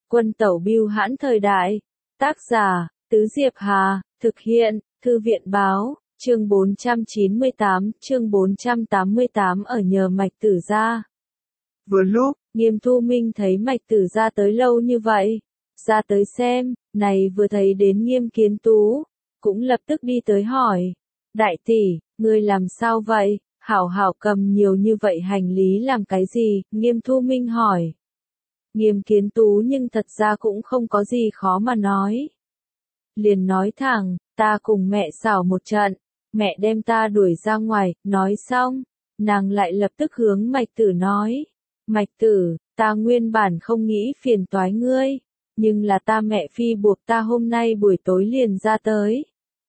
Quân tẩu bưu hãn thời đại. Tác giả, Tứ Diệp Hà, thực hiện, Thư viện báo, chương 488 ở nhờ Mạch Tử gia. Vừa lúc, Nghiêm Thu Minh thấy Mạch Tử gia tới lâu như vậy, ra tới xem, này vừa thấy đến Nghiêm Kiến Tú, cũng lập tức đi tới hỏi. Đại tỷ, ngươi làm sao vậy? Hảo hảo cầm nhiều như vậy hành lý làm cái gì? Nghiêm Thu Minh hỏi. Nghiêm Kiến Tú nhưng thật ra cũng không có gì khó mà nói. Liền nói thẳng, ta cùng mẹ xảo một trận, mẹ đem ta đuổi ra ngoài, nói xong, nàng lại lập tức hướng Mạch Tử nói. Mạch Tử, ta nguyên bản không nghĩ phiền toái ngươi, nhưng là ta mẹ phi buộc ta hôm nay buổi tối liền ra tới.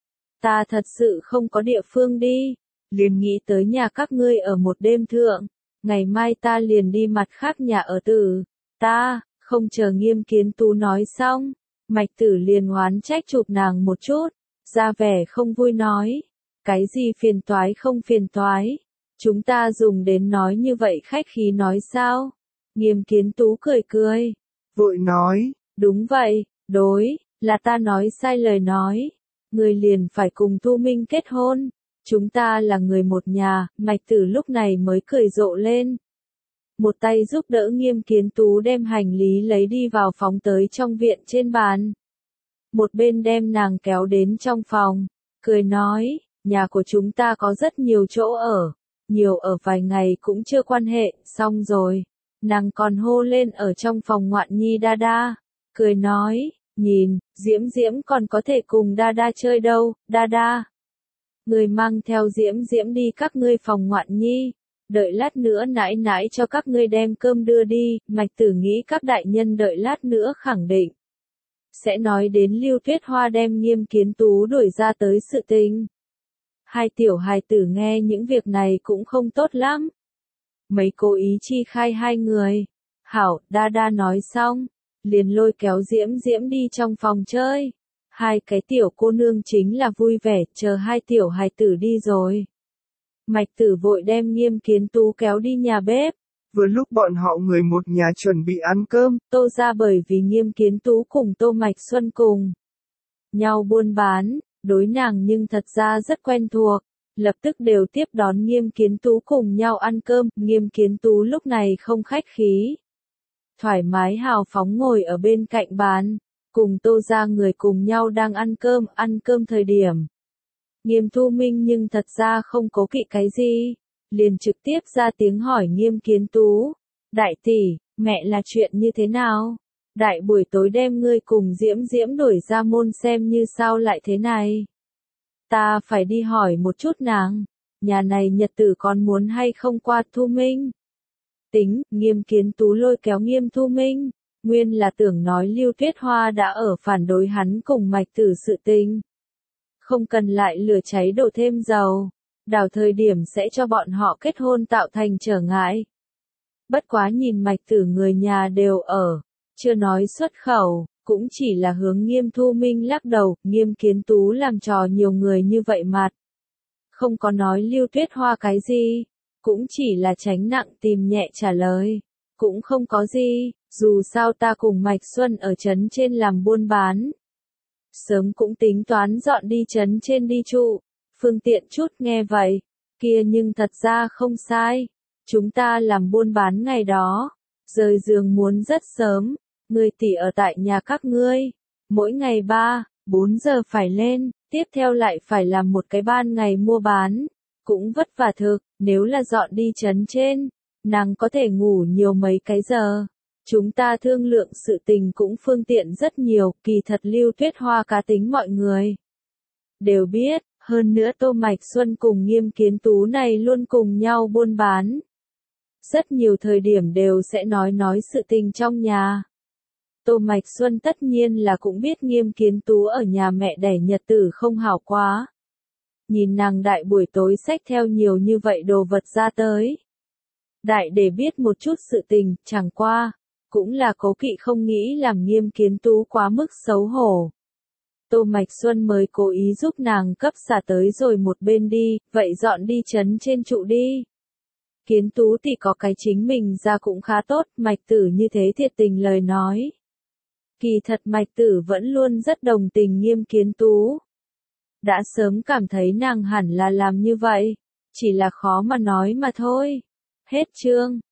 Ta thật sự không có địa phương đi, liền nghĩ tới nhà các ngươi ở một đêm thượng, ngày mai ta liền đi mặt khác nhà ở Tử. Ta, không chờ Nghiêm Kiến Tú nói xong, Mạch Tử liền oán trách chụp nàng một chút, ra vẻ không vui nói. Cái gì phiền toái không phiền toái, chúng ta dùng đến nói như vậy khách khí nói sao? Nghiêm Kiến Tú cười cười. vội nói. Đúng vậy, đối, là ta nói sai lời nói. Người liền phải cùng Thu Minh kết hôn. Chúng ta là người một nhà, Mạch Tử lúc này mới cười rộ lên. Một tay giúp đỡ Nghiêm Kiến Tú đem hành lý lấy đi vào phóng tới trong viện trên bàn. Một bên đem nàng kéo đến trong phòng, cười nói, nhà của chúng ta có rất nhiều chỗ ở, nhiều ở vài ngày cũng chưa quan hệ, xong rồi. Nàng còn hô lên ở trong phòng ngoạn nhi đa đa, cười nói, nhìn, Diễm Diễm còn có thể cùng đa đa chơi đâu, đa đa. Người mang theo Diễm Diễm đi các ngươi phòng ngoạn nhi. Đợi lát nữa nãi nãi cho các ngươi đem cơm đưa đi, Mạch Tử nghĩ các đại nhân đợi lát nữa khẳng định sẽ nói đến Lưu Tuyết Hoa đem Nghiêm Kiến Tú đuổi ra tới sự tình. Hai tiểu hài tử nghe những việc này cũng không tốt lắm. Mấy cố ý chi khai hai người. Hảo, đa đa nói xong, liền lôi kéo Diễm Diễm đi trong phòng chơi. Hai cái tiểu cô nương chính là vui vẻ, chờ hai tiểu hài tử đi rồi. Mạch Tử vội đem Nghiêm Kiến Tú kéo đi nhà bếp. Vừa lúc bọn họ người một nhà chuẩn bị ăn cơm. Tô ra bởi vì Nghiêm Kiến Tú cùng Tô Mạch Xuân cùng nhau buôn bán, đối nàng nhưng thật ra rất quen thuộc, lập tức đều tiếp đón Nghiêm Kiến Tú cùng nhau ăn cơm. Nghiêm Kiến Tú lúc này không khách khí, thoải mái hào phóng ngồi ở bên cạnh bàn, cùng Tô ra người cùng nhau đang ăn cơm thời điểm. Nghiêm Thu Minh nhưng thật ra không cố kỵ cái gì, liền trực tiếp ra tiếng hỏi Nghiêm Kiến Tú. Đại tỷ, mẹ là chuyện như thế nào? Đại buổi tối đem ngươi cùng Diễm Diễm đuổi ra môn xem như sao lại thế này? Ta phải đi hỏi một chút nàng, nhà này nhật tử còn muốn hay không qua Thu Minh? Tính, Nghiêm Kiến Tú lôi kéo Nghiêm Thu Minh, nguyên là tưởng nói Lưu Tuyết Hoa đã ở phản đối hắn cùng Mạch Tử sự tình. Không cần lại lửa cháy đổ thêm dầu, đào thời điểm sẽ cho bọn họ kết hôn tạo thành trở ngại. Bất quá nhìn Mạch Tử người nhà đều ở, chưa nói xuất khẩu, cũng chỉ là hướng Nghiêm Thu Minh lắc đầu. Nghiêm Kiến Tú làm trò nhiều người như vậy mặt, không có nói Lưu Tuyết Hoa cái gì, cũng chỉ là tránh nặng tìm nhẹ trả lời, cũng không có gì, dù sao ta cùng Mạch Xuân ở trấn trên làm buôn bán. Sớm cũng tính toán dọn đi trấn trên đi trụ, phương tiện chút. Nghe vậy, kia nhưng thật ra không sai, chúng ta làm buôn bán ngày đó, rời giường muốn rất sớm, ngươi tỷ ở tại nhà các ngươi, mỗi ngày 3-4 giờ phải lên, tiếp theo lại phải làm một cái ban ngày mua bán, cũng vất vả thực. Nếu là dọn đi trấn trên, nàng có thể ngủ nhiều mấy cái giờ. Chúng ta thương lượng sự tình cũng phương tiện rất nhiều, kỳ thật Lưu Tuyết Hoa cá tính mọi người đều biết, hơn nữa Tô Mạch Xuân cùng Nghiêm Kiến Tú này luôn cùng nhau buôn bán. Rất nhiều thời điểm đều sẽ nói sự tình trong nhà. Tô Mạch Xuân tất nhiên là cũng biết Nghiêm Kiến Tú ở nhà mẹ đẻ nhật tử không hảo quá. Nhìn nàng đại buổi tối xách theo nhiều như vậy đồ vật ra tới. Đại để biết một chút sự tình, chẳng qua, cũng là cố kỵ không nghĩ làm Nghiêm Kiến Tú quá mức xấu hổ. Tô Mạch Xuân mới cố ý giúp nàng cấp xả tới rồi một bên đi, vậy dọn đi trấn trên trụ đi. Kiến Tú thì có cái chính mình ra cũng khá tốt, Mạch Tử như thế thiệt tình lời nói. Kỳ thật Mạch Tử vẫn luôn rất đồng tình Nghiêm Kiến Tú. Đã sớm cảm thấy nàng hẳn là làm như vậy, chỉ là khó mà nói mà thôi. Hết chương.